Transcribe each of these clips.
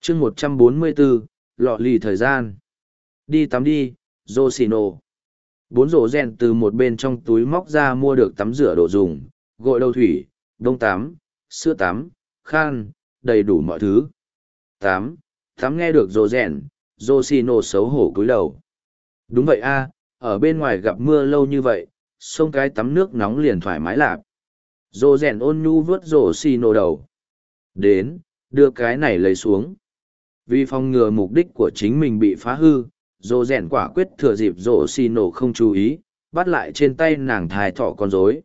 chương 144, lọ lì thời gian. Đi tắm đi, Yoshino. Bốn rổ rèn từ một bên trong túi móc ra mua được tắm rửa đồ dùng, gội đầu thủy, đông tắm, sữa tắm, khăn, đầy đủ mọi thứ. Tắm nghe được rổ rèn, Yoshino xấu hổ cúi đầu. Đúng vậy a, ở bên ngoài gặp mưa lâu như vậy, xông cái tắm nước nóng liền thoải mái lạp. Rổ rèn ôn nhu vớt Yoshino đầu. Đến, đưa cái này lấy xuống. Vì phòng ngừa mục đích của chính mình bị phá hư, rổ rèn quả quyết thừa dịp Yoshino không chú ý, bắt lại trên tay nàng thai thỏ con rối.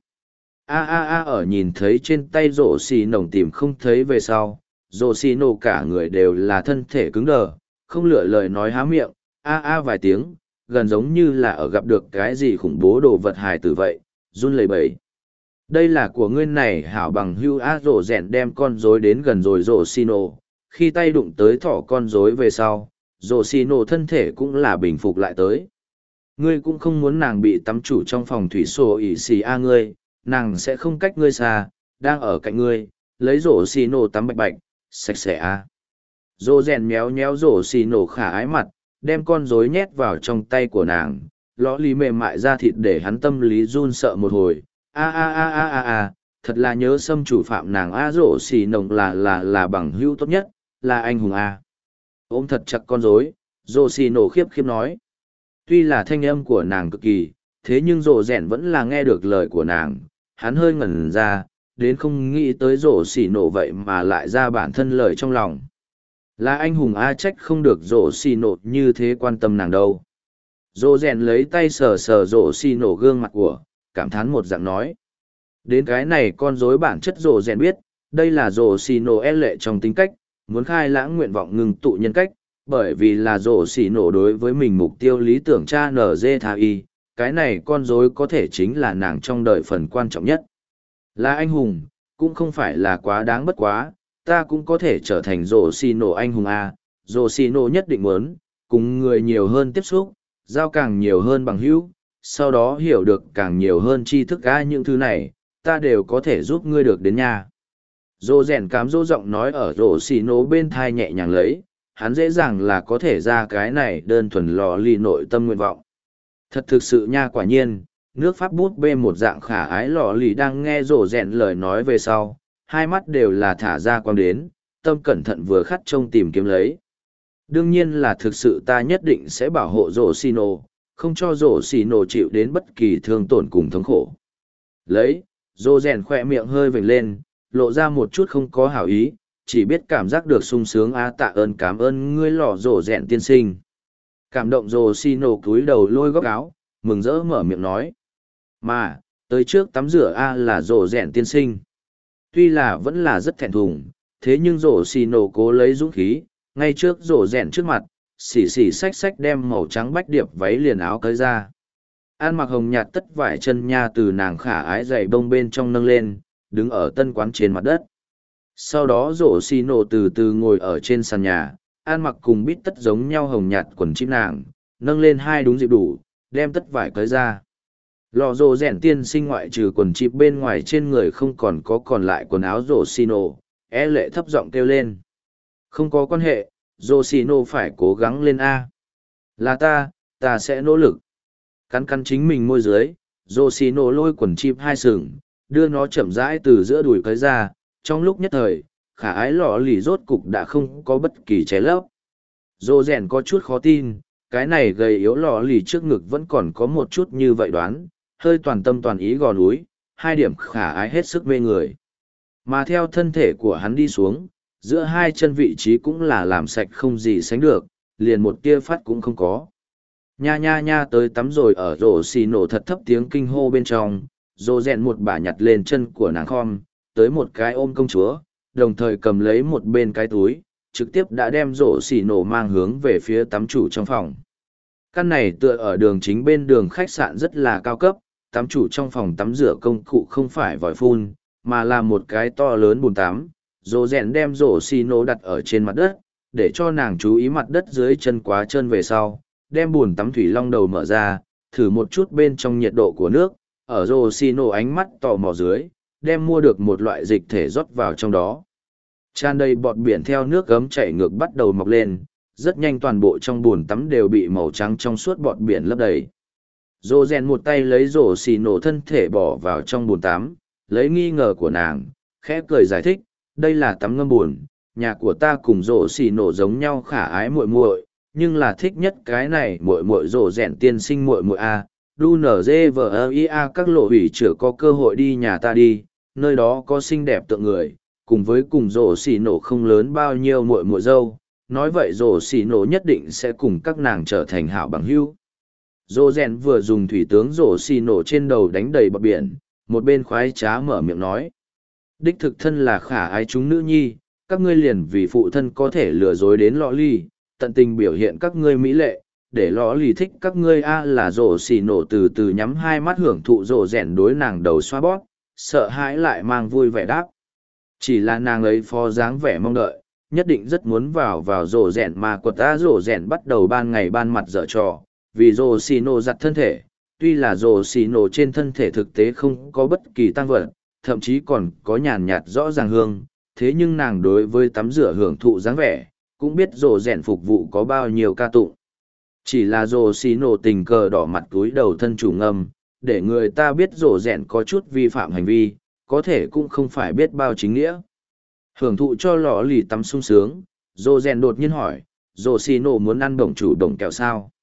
Ở nhìn thấy trên tay Yoshino tìm không thấy về sau, Yoshino cả người đều là thân thể cứng đờ, không lựa lời nói há miệng, vài tiếng, gần giống như là ở gặp được cái gì khủng bố đồ vật hài tử vậy, run lẩy bẩy. Đây là của ngươi này hảo bằng hưu rổ rèn đem con rối đến gần rồi Yoshino, khi tay đụng tới thỏ con rối về sau, Yoshino thân thể cũng là bình phục lại tới. Ngươi cũng không muốn nàng bị tắm chủ trong phòng thủy sổ ỉ xì ngươi, nàng sẽ không cách ngươi xa, đang ở cạnh ngươi, lấy Yoshino tắm bạch bạch, sạch sẽ Rô rèn méo méo Yoshino khả ái mặt, đem con rối nhét vào trong tay của nàng, lõ lì mềm mại ra thịt để hắn tâm lý run sợ một hồi. Thật là nhớ xâm chủ phạm nàng Yoshino là bằng hữu tốt nhất, là anh hùng ôm thật chặt con rối, Yoshino khiếp khiếp nói. Tuy là thanh âm của nàng cực kỳ, thế nhưng rồ rèn vẫn là nghe được lời của nàng, hắn hơi ngẩn ra, đến không nghĩ tới Yoshino vậy mà lại ra bản thân lời trong lòng. Là anh hùng trách không được Yoshino như thế quan tâm nàng đâu. Rồ rèn lấy tay sờ sờ Yoshino gương mặt của, cảm thán một dạng nói. Đến cái này con rối bản chất rồ rèn biết, đây là Yoshino lệ trong tính cách, muốn khai lãng nguyện vọng ngừng tụ nhân cách, bởi vì là Yoshino đối với mình mục tiêu lý tưởng cha NG tha y, cái này con rối có thể chính là nàng trong đời phần quan trọng nhất. Là anh hùng, cũng không phải là quá đáng bất quá, ta cũng có thể trở thành Yoshino anh hùng Yoshino nhất định muốn, cùng người nhiều hơn tiếp xúc, giao càng nhiều hơn bằng hữu, sau đó hiểu được càng nhiều hơn tri thức những thứ này, ta đều có thể giúp ngươi được đến nhà. Dô rèn cám dỗ giọng nói ở Yoshino bên thai nhẹ nhàng lấy, hắn dễ dàng là có thể ra cái này đơn thuần lò lì nội tâm nguyện vọng. Thật thực sự nha, quả nhiên, nước Pháp bút bê một dạng khả ái lò lì đang nghe rổ rèn lời nói về sau, hai mắt đều là thả ra quang đến, tâm cẩn thận vừa khắt trông tìm kiếm lấy. Đương nhiên là thực sự ta nhất định sẽ bảo hộ Yoshino, không cho Yoshino chịu đến bất kỳ thương tổn cùng thống khổ. Lấy, rổ rèn khỏe miệng hơi vểnh lên, lộ ra một chút không có hảo ý, chỉ biết cảm giác được sung sướng tạ ơn cảm ơn ngươi lò rổ rèn tiên sinh. Cảm động Yoshino cúi đầu lôi góc áo, mừng rỡ mở miệng nói. Mà, tới trước tắm rửa là rổ rèn tiên sinh. Tuy là vẫn là rất thẹn thùng, thế nhưng Yoshino cố lấy dũng khí, ngay trước rổ rèn trước mặt, xỉ xách đem màu trắng bách điệp váy liền áo cởi ra. An mặc hồng nhạt tất vải chân nha từ nàng khả ái giày bông bên trong nâng lên, đứng ở tân quán trên mặt đất. Sau đó Yoshino từ từ ngồi ở trên sàn nhà, ăn mặc cùng bít tất giống nhau hồng nhạt quần chip nàng, nâng lên hai đúng dịp đủ, đem tất vải cởi ra. Lò rồ rèn tiên sinh ngoại trừ quần chip bên ngoài trên người không còn có còn lại quần áo Yoshino, lệ thấp giọng kêu lên. Không có quan hệ, Yoshino phải cố gắng lên Là ta sẽ nỗ lực. Cắn chính mình môi dưới, Yoshino lôi quần chip hai sừng, đưa nó chậm rãi từ giữa đùi cởi ra, trong lúc nhất thời, khả ái lọ lì rốt cục đã không có bất kỳ ché lấp. Dô rèn có chút khó tin, cái này gầy yếu lọ lì trước ngực vẫn còn có một chút như vậy đoán, hơi toàn tâm toàn ý gò núi, hai điểm khả ái hết sức mê người. Mà theo thân thể của hắn đi xuống, giữa hai chân vị trí cũng là làm sạch không gì sánh được, liền một tia phát cũng không có. Nha tới tắm rồi ở rổ xì nổ thật thấp tiếng kinh hô bên trong, dô rèn một bả nhặt lên chân của nàng khom, tới một cái ôm công chúa, đồng thời cầm lấy một bên cái túi, trực tiếp đã đem rổ xì nổ mang hướng về phía tắm chủ trong phòng. Căn này tựa ở đường chính bên đường khách sạn rất là cao cấp, tắm chủ trong phòng tắm rửa công cụ không phải vòi phun, mà là một cái to lớn bồn tắm. Dô rèn đem rổ xì nổ đặt ở trên mặt đất, để cho nàng chú ý mặt đất dưới chân quá trơn về sau, đem bồn tắm thủy long đầu mở ra, thử một chút bên trong nhiệt độ của nước, ở rổ xì nổ ánh mắt tò mò dưới, đem mua được một loại dịch thể rót vào trong đó. Tràn đầy bọt biển theo nước gấm chảy ngược bắt đầu mọc lên, rất nhanh toàn bộ trong bồn tắm đều bị màu trắng trong suốt bọt biển lấp đầy. Rô rèn một tay lấy rổ xì nổ thân thể bỏ vào trong bồn tắm, lấy nghi ngờ của nàng, khẽ cười giải thích, đây là tắm ngâm bồn, nhà của ta cùng rổ xì nổ giống nhau khả ái muội muội, nhưng là thích nhất cái này muội muội rổ rèn tiên sinh muội muội a. Đu nở dê vờ ia các lộ hủy chữa có cơ hội đi nhà ta đi, nơi đó có xinh đẹp tượng người, cùng với cùng rổ xì nổ không lớn bao nhiêu muội muội dâu, nói vậy rổ xì nổ nhất định sẽ cùng các nàng trở thành hảo bằng hữu. Rô rèn vừa dùng thủy tướng rổ xì nổ trên đầu đánh đầy bọt biển, một bên khoái trá mở miệng nói. Đích thực thân là khả ái chúng nữ nhi, các ngươi liền vì phụ thân có thể lừa dối đến lọ ly, tận tình biểu hiện các ngươi mỹ lệ, để lọ ly thích các ngươi a là rổ xì nổ từ từ nhắm hai mắt hưởng thụ rổ rèn đối nàng đầu xoa bóp, sợ hãi lại mang vui vẻ đáp. Chỉ là nàng ấy phó dáng vẻ mong đợi, nhất định rất muốn vào rổ rèn mà quật ta rổ rèn bắt đầu ban ngày ban mặt dở trò, vì rổ xì nổ giặt thân thể, tuy là rổ xì nổ trên thân thể thực tế không có bất kỳ tăng vật, thậm chí còn có nhàn nhạt rõ ràng hương, thế nhưng nàng đối với tắm rửa hưởng thụ dáng vẻ, cũng biết rổ rèn phục vụ có bao nhiêu ca tụng. Chỉ là rổ xì nổ tình cờ đỏ mặt túi đầu thân chủ ngâm, để người ta biết rổ rèn có chút vi phạm hành vi, có thể cũng không phải biết bao chính nghĩa. Hưởng thụ cho lọ lì tắm sung sướng, rổ rèn đột nhiên hỏi, rổ xì nổ muốn ăn bổng chủ đồng kẹo sao?